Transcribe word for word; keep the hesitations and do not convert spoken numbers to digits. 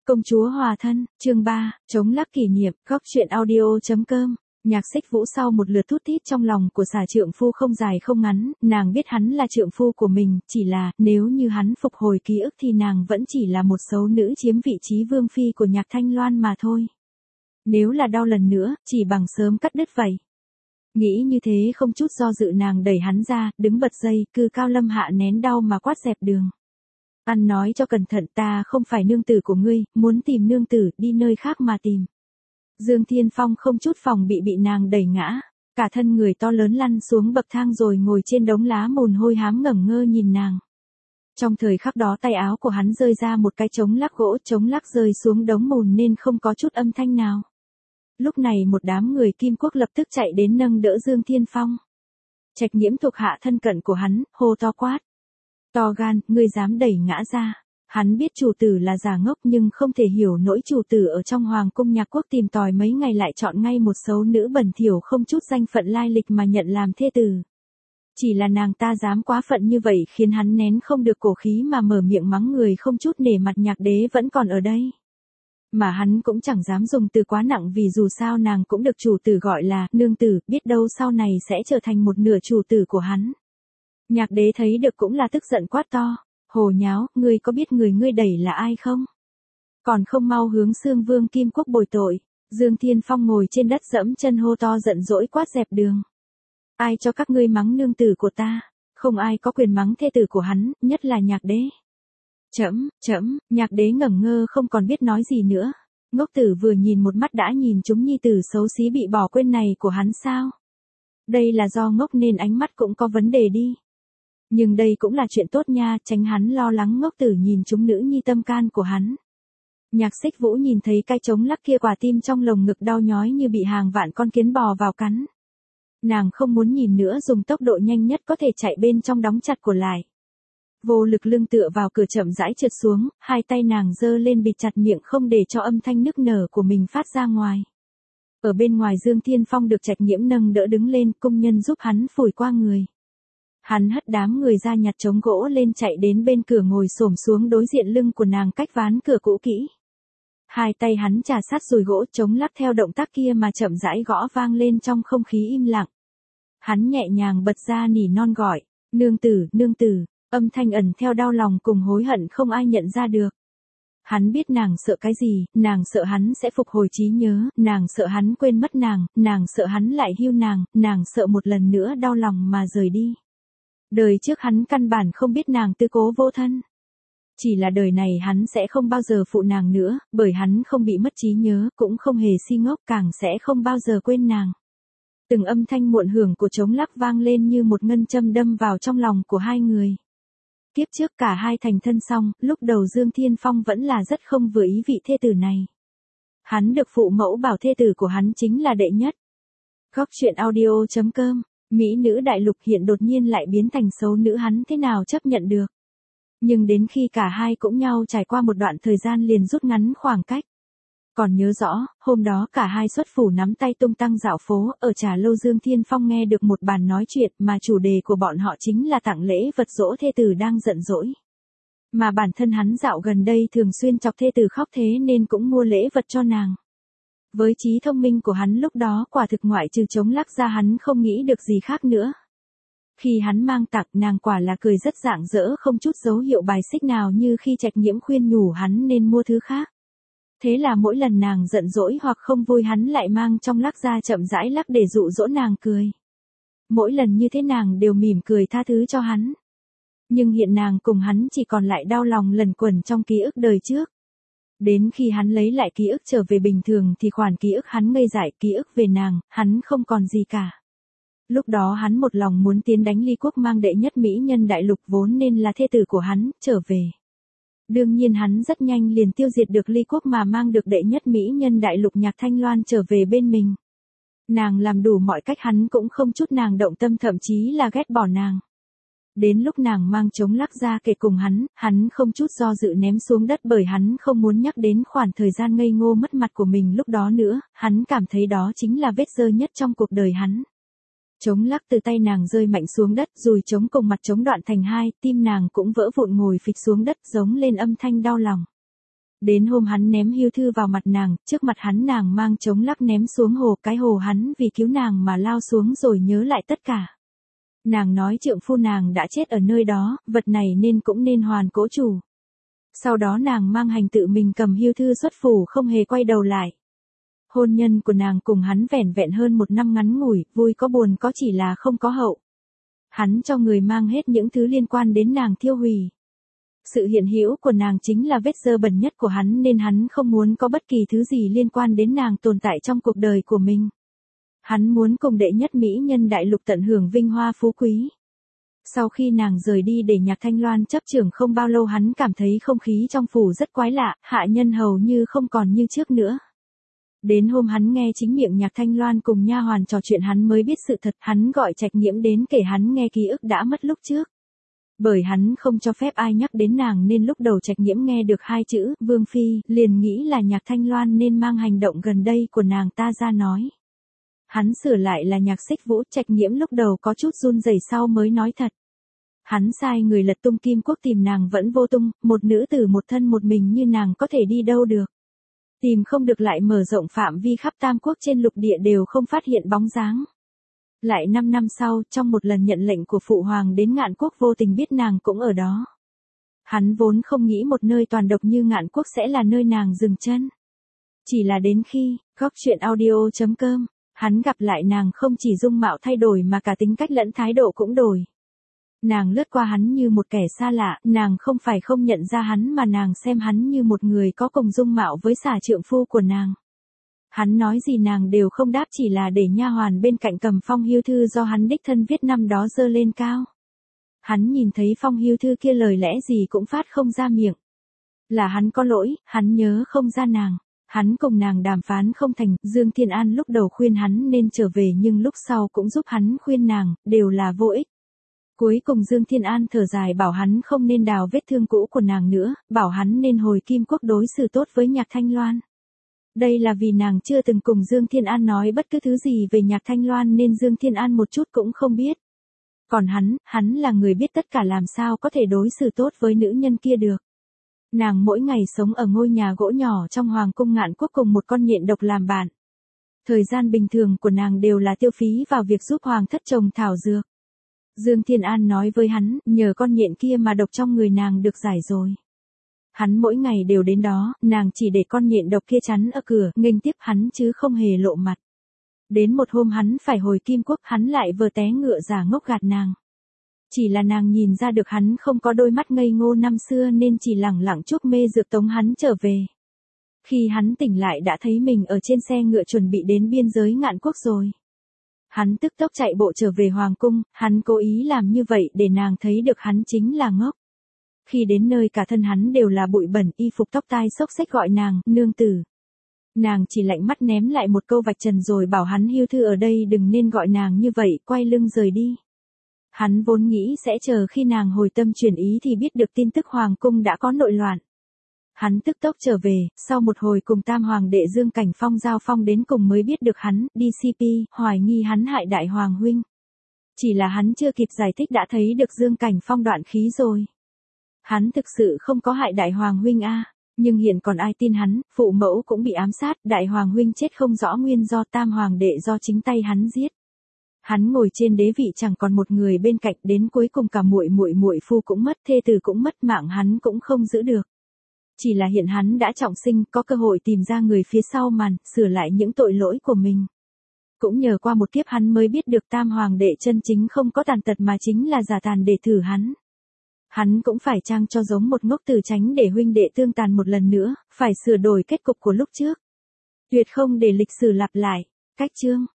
Công chúa hòa thân, chương ba, chống lắc kỷ niệm, góc truyện audio.com. Nhạc Xích Vũ sau một lượt thút thít trong lòng của xà trượng phu không dài không ngắn, nàng biết hắn là trượng phu của mình, chỉ là, nếu như hắn phục hồi ký ức thì nàng vẫn chỉ là một xấu nữ chiếm vị trí vương phi của Nhạc Thanh Loan mà thôi. Nếu là đau lần nữa, chỉ bằng sớm cắt đứt vậy. Nghĩ như thế không chút do dự nàng đẩy hắn ra, đứng bật dậy, cư cao lâm hạ nén đau mà quát dẹp đường. Ăn nói cho cẩn thận, ta không phải nương tử của ngươi, muốn tìm nương tử, đi nơi khác mà tìm. Dương Thiên Phong không chút phòng bị bị nàng đẩy ngã, cả thân người to lớn lăn xuống bậc thang rồi ngồi trên đống lá mùn hôi hám ngẩn ngơ nhìn nàng. Trong thời khắc đó tay áo của hắn rơi ra một cái trống lắc gỗ, trống lắc rơi xuống đống mùn nên không có chút âm thanh nào. Lúc này một đám người Kim Quốc lập tức chạy đến nâng đỡ Dương Thiên Phong. Trạch Nhiễm thuộc hạ thân cận của hắn, hô to quát. To gan, ngươi dám đẩy ngã ra. Hắn biết chủ tử là già ngốc nhưng không thể hiểu nỗi chủ tử ở trong hoàng cung Nhạc Quốc tìm tòi mấy ngày lại chọn ngay một xấu nữ bẩn thỉu không chút danh phận lai lịch mà nhận làm thê tử. Chỉ là nàng ta dám quá phận như vậy khiến hắn nén không được cổ khí mà mở miệng mắng người không chút nể mặt Nhạc đế vẫn còn ở đây. Mà hắn cũng chẳng dám dùng từ quá nặng vì dù sao nàng cũng được chủ tử gọi là nương tử, biết đâu sau này sẽ trở thành một nửa chủ tử của hắn. Nhạc đế thấy được cũng là tức giận quát to, hồ nháo, ngươi có biết người ngươi đẩy là ai không? Còn không mau hướng Xương Vương Kim Quốc bồi tội. Dương Thiên Phong ngồi trên đất dẫm chân hô to giận dỗi quát dẹp đường. Ai cho các ngươi mắng nương tử của ta? Không ai có quyền mắng thê tử của hắn, nhất là Nhạc đế. Chẫm, chẫm, Nhạc đế ngẩn ngơ không còn biết nói gì nữa. Ngốc tử vừa nhìn một mắt đã nhìn chúng nhi tử xấu xí bị bỏ quên này của hắn sao? Đây là do ngốc nên ánh mắt cũng có vấn đề đi. Nhưng đây cũng là chuyện tốt nha, tránh hắn lo lắng ngốc tử nhìn chúng nữ nhi tâm can của hắn. Nhạc Xích Vũ nhìn thấy cái trống lắc kia quả tim trong lồng ngực đau nhói như bị hàng vạn con kiến bò vào cắn. Nàng không muốn nhìn nữa dùng tốc độ nhanh nhất có thể chạy bên trong đóng chặt cổ lại. Vô lực lưng tựa vào cửa chậm rãi trượt xuống, hai tay nàng giơ lên bịt chặt miệng không để cho âm thanh nức nở của mình phát ra ngoài. Ở bên ngoài Dương Thiên Phong được Trạch Nhiễm nâng đỡ đứng lên, công nhân giúp hắn phủi qua người. Hắn hất đám người ra nhặt trống gỗ lên chạy đến bên cửa ngồi xổm xuống đối diện lưng của nàng cách ván cửa cũ kỹ. Hai tay hắn chà sát dùi gỗ trống lắc theo động tác kia mà chậm rãi gõ vang lên trong không khí im lặng. Hắn nhẹ nhàng bật ra nỉ non gọi, nương tử, nương tử, âm thanh ẩn theo đau lòng cùng hối hận không ai nhận ra được. Hắn biết nàng sợ cái gì, nàng sợ hắn sẽ phục hồi trí nhớ, nàng sợ hắn quên mất nàng, nàng sợ hắn lại hiu nàng, nàng sợ một lần nữa đau lòng mà rời đi. Đời trước hắn căn bản không biết nàng tư cố vô thân. Chỉ là đời này hắn sẽ không bao giờ phụ nàng nữa, bởi hắn không bị mất trí nhớ, cũng không hề si ngốc, càng sẽ không bao giờ quên nàng. Từng âm thanh muộn hưởng của trống lắc vang lên như một ngân châm đâm vào trong lòng của hai người. Tiếp trước cả hai thành thân xong, lúc đầu Dương Thiên Phong vẫn là rất không vừa ý vị thê tử này. Hắn được phụ mẫu bảo thê tử của hắn chính là đệ nhất. Góc truyện audio.com. Mỹ nữ đại lục hiện đột nhiên lại biến thành xấu nữ hắn thế nào chấp nhận được. Nhưng đến khi cả hai cũng nhau trải qua một đoạn thời gian liền rút ngắn khoảng cách. Còn nhớ rõ, hôm đó cả hai xuất phủ nắm tay tung tăng dạo phố, ở trà lâu Dương Thiên Phong nghe được một bàn nói chuyện mà chủ đề của bọn họ chính là tặng lễ vật dỗ thê tử đang giận dỗi. Mà bản thân hắn dạo gần đây thường xuyên chọc thê tử khóc thế nên cũng mua lễ vật cho nàng. Với trí thông minh của hắn lúc đó quả thực ngoại trừ trống lắc ra hắn không nghĩ được gì khác nữa. Khi hắn mang tặng nàng quả là cười rất rạng rỡ không chút dấu hiệu bài xích nào như khi Trạch Nhiễm khuyên nhủ hắn nên mua thứ khác. Thế là mỗi lần nàng giận dỗi hoặc không vui hắn lại mang trong lắc ra chậm rãi lắc để dụ dỗ nàng cười. Mỗi lần như thế nàng đều mỉm cười tha thứ cho hắn. Nhưng hiện nàng cùng hắn chỉ còn lại đau lòng lẩn quẩn trong ký ức đời trước. Đến khi hắn lấy lại ký ức trở về bình thường thì khoản ký ức hắn ngây dại ký ức về nàng, hắn không còn gì cả. Lúc đó hắn một lòng muốn tiến đánh Ly Quốc mang đệ nhất mỹ nhân đại lục vốn nên là thê tử của hắn, trở về. Đương nhiên hắn rất nhanh liền tiêu diệt được Ly Quốc mà mang được đệ nhất mỹ nhân đại lục Nhạc Thanh Loan trở về bên mình. Nàng làm đủ mọi cách hắn cũng không chút nàng động tâm thậm chí là ghét bỏ nàng. Đến lúc nàng mang trống lắc ra kể cùng hắn, hắn không chút do dự ném xuống đất bởi hắn không muốn nhắc đến khoảng thời gian ngây ngô mất mặt của mình lúc đó nữa, hắn cảm thấy đó chính là vết dơ nhất trong cuộc đời hắn. Trống lắc từ tay nàng rơi mạnh xuống đất, rồi trống cùng mặt trống đoạn thành hai, tim nàng cũng vỡ vụn ngồi phịch xuống đất giống lên âm thanh đau lòng. Đến hôm hắn ném hưu thư vào mặt nàng, trước mặt hắn nàng mang chống lắc ném xuống hồ, cái hồ hắn vì cứu nàng mà lao xuống rồi nhớ lại tất cả. Nàng nói trượng phu nàng đã chết ở nơi đó, vật này nên cũng nên hoàn cố chủ. Sau đó nàng mang hành tự mình cầm hưu thư xuất phủ không hề quay đầu lại. Hôn nhân của nàng cùng hắn vẻn vẹn hơn một năm ngắn ngủi, vui có buồn có chỉ là không có hậu. Hắn cho người mang hết những thứ liên quan đến nàng thiêu hủy. Sự hiện hữu của nàng chính là vết dơ bẩn nhất của hắn nên hắn không muốn có bất kỳ thứ gì liên quan đến nàng tồn tại trong cuộc đời của mình. Hắn muốn cùng đệ nhất mỹ nhân đại lục tận hưởng vinh hoa phú quý. Sau khi nàng rời đi để Nhạc Thanh Loan chấp trưởng không bao lâu hắn cảm thấy không khí trong phủ rất quái lạ, hạ nhân hầu như không còn như trước nữa. Đến hôm hắn nghe chính miệng Nhạc Thanh Loan cùng nha hoàn trò chuyện hắn mới biết sự thật, hắn gọi Trạch Nhiễm đến kể hắn nghe ký ức đã mất lúc trước. Bởi hắn không cho phép ai nhắc đến nàng nên lúc đầu Trạch Nhiễm nghe được hai chữ, Vương Phi, liền nghĩ là Nhạc Thanh Loan nên mang hành động gần đây của nàng ta ra nói. Hắn sửa lại là Nhạc Xích Vũ, Trạch Nhiễm lúc đầu có chút run rẩy sau mới nói thật. Hắn sai người lật tung kim quốc tìm nàng vẫn vô tung, một nữ tử một thân một mình như nàng có thể đi đâu được. Tìm không được lại mở rộng phạm vi khắp tam quốc trên lục địa đều không phát hiện bóng dáng. Lại năm năm sau, trong một lần nhận lệnh của phụ hoàng đến Ngạn Quốc vô tình biết nàng cũng ở đó. Hắn vốn không nghĩ một nơi toàn độc như Ngạn Quốc sẽ là nơi nàng dừng chân. Chỉ là đến khi, góc chuyện audio chấm com, hắn gặp lại nàng không chỉ dung mạo thay đổi mà cả tính cách lẫn thái độ cũng đổi. Nàng lướt qua hắn như một kẻ xa lạ, nàng không phải không nhận ra hắn mà nàng xem hắn như một người có cùng dung mạo với xả trượng phu của nàng. Hắn nói gì nàng đều không đáp chỉ là để nha hoàn bên cạnh cầm phong hưu thư do hắn đích thân viết năm đó giơ lên cao. Hắn nhìn thấy phong hưu thư kia lời lẽ gì cũng phát không ra miệng. Là hắn có lỗi, hắn nhớ không ra nàng. Hắn cùng nàng đàm phán không thành, Dương Thiên An lúc đầu khuyên hắn nên trở về nhưng lúc sau cũng giúp hắn khuyên nàng, đều là vô ích. Cuối cùng Dương Thiên An thở dài bảo hắn không nên đào vết thương cũ của nàng nữa, bảo hắn nên hồi Kim Quốc đối xử tốt với Nhạc Thanh Loan. Đây là vì nàng chưa từng cùng Dương Thiên An nói bất cứ thứ gì về Nhạc Thanh Loan nên Dương Thiên An một chút cũng không biết. Còn hắn, hắn là người biết tất cả làm sao có thể đối xử tốt với nữ nhân kia được. Nàng mỗi ngày sống ở ngôi nhà gỗ nhỏ trong Hoàng cung Ngạn Quốc cùng một con nhện độc làm bạn. Thời gian bình thường của nàng đều là tiêu phí vào việc giúp Hoàng thất trồng thảo dược. Dương Thiên An nói với hắn, nhờ con nhện kia mà độc trong người nàng được giải rồi. Hắn mỗi ngày đều đến đó, nàng chỉ để con nhện độc kia chắn ở cửa, nghênh tiếp hắn chứ không hề lộ mặt. Đến một hôm hắn phải hồi Kim Quốc, hắn lại vừa té ngựa giả ngốc gạt nàng. Chỉ là nàng nhìn ra được hắn không có đôi mắt ngây ngô năm xưa nên chỉ lẳng lặng chuốc mê dược tống hắn trở về. Khi hắn tỉnh lại đã thấy mình ở trên xe ngựa chuẩn bị đến biên giới Ngạn Quốc rồi. Hắn tức tốc chạy bộ trở về Hoàng cung, hắn cố ý làm như vậy để nàng thấy được hắn chính là ngốc. Khi đến nơi cả thân hắn đều là bụi bẩn, y phục tóc tai xốc xếch gọi nàng, nương tử. Nàng chỉ lạnh mắt ném lại một câu vạch trần rồi bảo hắn hưu thư ở đây đừng nên gọi nàng như vậy, quay lưng rời đi. Hắn vốn nghĩ sẽ chờ khi nàng hồi tâm chuyển ý thì biết được tin tức Hoàng cung đã có nội loạn. Hắn tức tốc trở về, sau một hồi cùng tam hoàng đệ Dương Cảnh Phong giao phong đến cùng mới biết được hắn, đê xê pê, hoài nghi hắn hại đại hoàng huynh. Chỉ là hắn chưa kịp giải thích đã thấy được Dương Cảnh Phong đoạn khí rồi. Hắn thực sự không có hại đại hoàng huynh a, nhưng hiện còn ai tin hắn, phụ mẫu cũng bị ám sát, đại hoàng huynh chết không rõ nguyên do, tam hoàng đệ do chính tay hắn giết. Hắn ngồi trên đế vị chẳng còn một người bên cạnh, đến cuối cùng cả muội muội muội phu cũng mất, thê tử cũng mất, mạng hắn cũng không giữ được. Chỉ là hiện hắn đã trọng sinh, có cơ hội tìm ra người phía sau màn, sửa lại những tội lỗi của mình. Cũng nhờ qua một kiếp hắn mới biết được tam hoàng đệ chân chính không có tàn tật mà chính là giả tàn để thử hắn. Hắn cũng phải trang cho giống một ngốc từ tránh để huynh đệ tương tàn một lần nữa, phải sửa đổi kết cục của lúc trước. Tuyệt không để lịch sử lặp lại. Cách chương